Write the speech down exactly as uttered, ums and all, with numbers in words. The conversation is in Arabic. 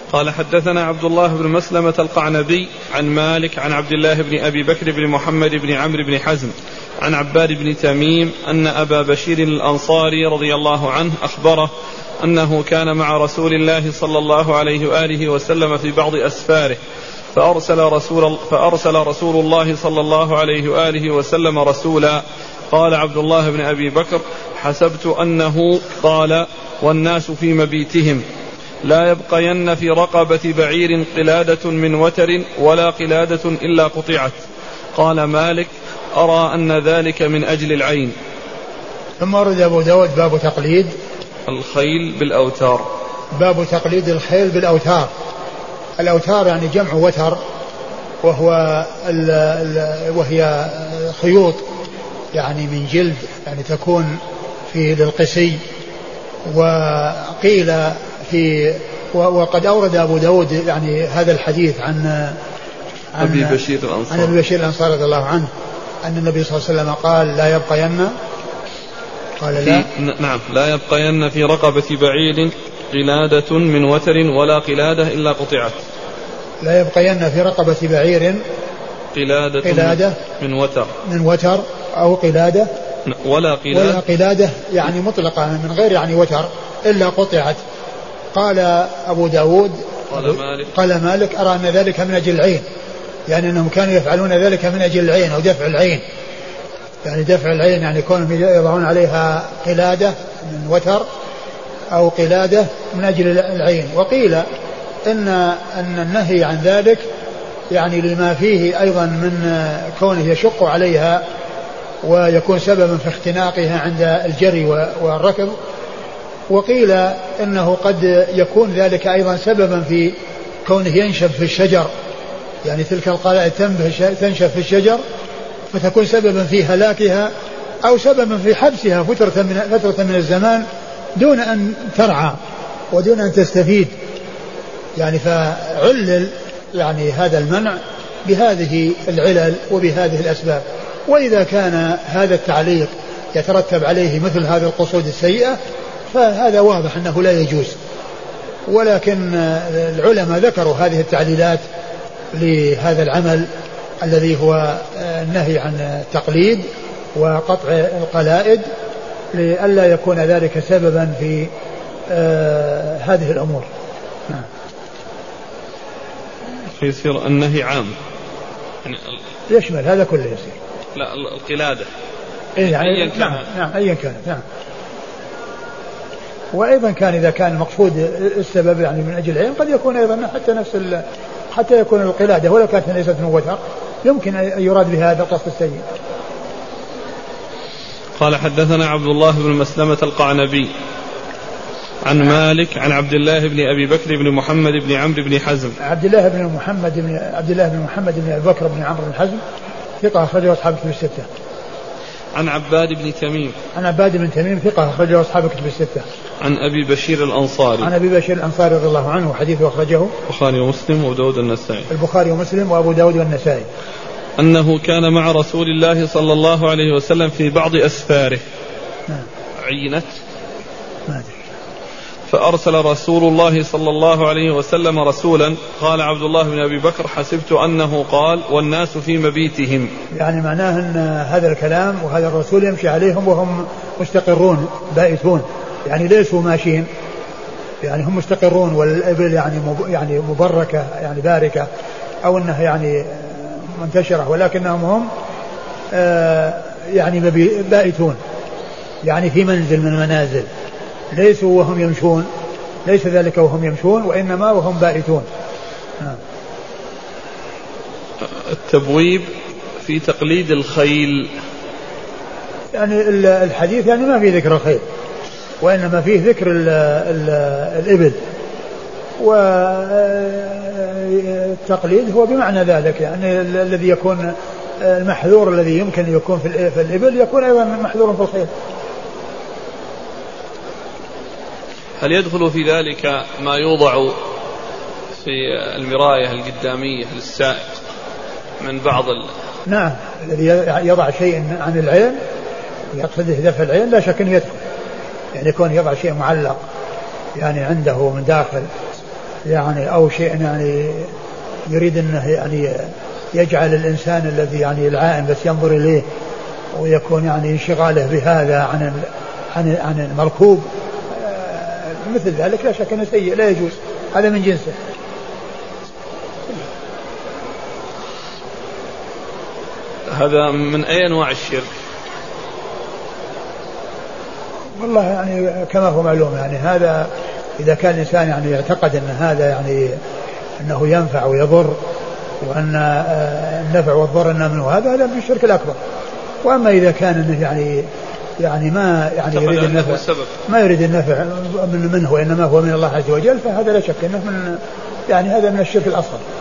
قال حدثنا عبد الله بن مسلمة القعنبي عن مالك عن عبد الله بن أبي بكر بن محمد بن عمرو بن حزم عن عباد بن تميم أن أبا بشير الأنصاري رضي الله عنه أخبره أنه كان مع رسول الله صلى الله عليه وآله وسلم في بعض أسفاره فأرسل رسول, فأرسل رسول الله صلى الله عليه وآله وسلم رسولا. قال عبد الله بن أبي بكر حسبت أنه قال والناس في مبيتهم لا يبقين في رقبة بعير قلادة من وتر ولا قلادة إلا قطعت. قال مالك أرى أن ذلك من أجل العين. ثم ورد أبو داود باب تقليد الخيل بالأوتار. باب تقليد الخيل بالأوتار. الأوتار يعني جمع وتر، وهو ال ال وهي خيوط يعني من جلد، يعني تكون في للقسي. وقيل في وقد أورد أبو داود يعني هذا الحديث عن عن أبي بشير الأنصاري عن أبي بشير الأنصاري رضي الله عنه أن النبي صلى الله عليه وسلم قال لا يبقين قال لا نعم لا يبقين في رقبة بعير قلادة من وتر ولا قلادة إلا قطعت. لا يبقين في رقبة بعير قلادة, قلادة من وتر من وتر أو قلادة ولا قلادة, ولا قلادة يعني مطلقة من غير يعني وتر إلا قطعت. قال أبو داود قال مالك, قال مالك أرى أن ذلك من أجل العين، يعني أنهم كانوا يفعلون ذلك من أجل العين أو دفع العين، يعني دفع العين يعني كونهم يضعون عليها قلادة من وتر أو قلادة من أجل العين. وقيل إن أن النهي عن ذلك يعني لما فيه أيضا من كونه يشق عليها ويكون سببا في اختناقها عند الجري والركض. وقيل إنه قد يكون ذلك أيضا سببا في كونه ينشب في الشجر، يعني تلك القلائد تنشب في الشجر فتكون سببا في هلاكها أو سببا في حبسها فترة من, فترة من الزمان دون أن ترعى ودون أن تستفيد، يعني فعلل يعني هذا المنع بهذه العلل وبهذه الأسباب. وإذا كان هذا التعليق يترتب عليه مثل هذه القصود السيئة فهذا واضح أنه لا يجوز. ولكن العلماء ذكروا هذه التعليلات لهذا العمل الذي هو النهي عن التقليد وقطع القلائد لئلا يكون ذلك سببا في آه هذه الأمور. نعم. يصير النهي عام يعني يشمل هذا كله يصير. لا القلادة إيه يعني أيا كان. نعم نعم أيا كانت. نعم. وأيضا كان إذا كان مقصود السبب يعني من أجل العين قد يكون أيضا حتى نفس حتى يكون القلادة ولو كانت ليست من وتر يمكن أن يراد بها هذا القصد السيء. قال حدثنا عبد الله بن مسلمة القعنبي عن مالك عن عبد الله بن أبي بكر بن محمد بن عمرو بن حزم. عبد الله بن محمد بن عبد الله بن محمد بن أبي بكر بن عمرو بن حزم ثقة أخرجه أصحاب الكتب الستة. عن عباد بن تميم عن عباد بن تميم ثقة أخرجه أصحاب الكتب الستة. عن أبي بشير الأنصاري عن أبي بشير الأنصاري رضي الله عنه وحديثه أخرجه البخاري ومسلم وأبو داود والنسائي. البخاري ومسلم وأبو داود والنسائي. أنه كان مع رسول الله صلى الله عليه وسلم في بعض أسفاره. نعم. عينت ما أدري. فأرسل رسول الله صلى الله عليه وسلم رسولا. قال عبد الله بن أبي بكر حسبت أنه قال والناس في مبيتهم، يعني معناه أن هذا الكلام وهذا الرسول يمشي عليهم وهم مستقرون بائتون، يعني ليسوا ماشيين، يعني هم مستقرون والإبل يعني يعني مبركة يعني باركة أو أنها يعني منتشرة، ولكنهم هم آه يعني بائتون يعني في منزل من المنازل، ليسوا وهم يمشون، ليس ذلك وهم يمشون وإنما وهم بائتون. نعم. التبويب في تقليد الخيل، يعني الحديث يعني ما في ذكر الخيل وإنما فيه ذكر ال ال الإبل، والتقليد هو بمعنى ذلك يعني الذي يكون المحذور الذي يمكن أن يكون في الإبل يكون أيضا محذور في الخيل. هل يدخل في ذلك ما يوضع في المراية القدامية للسائق من بعض ال... نعم، الذي يضع شيء عن العين يقصد دفع العين لا شك أن يدخل، يعني يكون يضع شيء معلق يعني عنده من داخل يعني أو شيء يعني يريد أنه يعني يجعل الإنسان الذي يعني العائن بس ينظر إليه ويكون يعني انشغاله بهذا عن عن عن المركوب مثل ذلك لا شك أنه سيء لا يجوز، هذا من جنسه. هذا من أي أنواع الشرك؟ والله يعني كما هو معلوم يعني هذا إذا كان الإنسان يعني يعتقد أن هذا يعني أنه ينفع ويضر وأن النفع والضر أنه منه هذا هذا من الشرك الأكبر. وأما إذا كان أنه يعني يعني ما يعني يريد النفع ما يريد النفع من منه وإنما هو من الله عز وجل فهذا لا شك أنه من يعني هذا من الشرك الأصغر.